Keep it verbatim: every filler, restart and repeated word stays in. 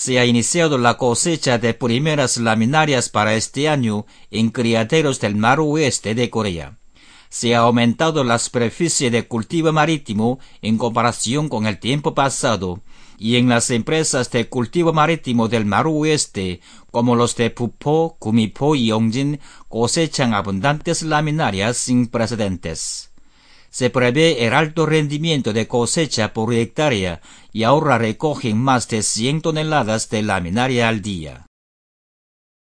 Se ha iniciado la cosecha de primeras laminarias para este año en criaderos del mar oeste de Corea. Se ha aumentado la superficie de cultivo marítimo en comparación con el tiempo pasado, y en las empresas de cultivo marítimo del mar oeste, como los de Pupo, Gumipo y Yongjin, cosechan abundantes laminarias sin precedentes. Se prevé el alto rendimiento de cosecha por hectárea y ahora recogen más de cien toneladas de laminaria al día.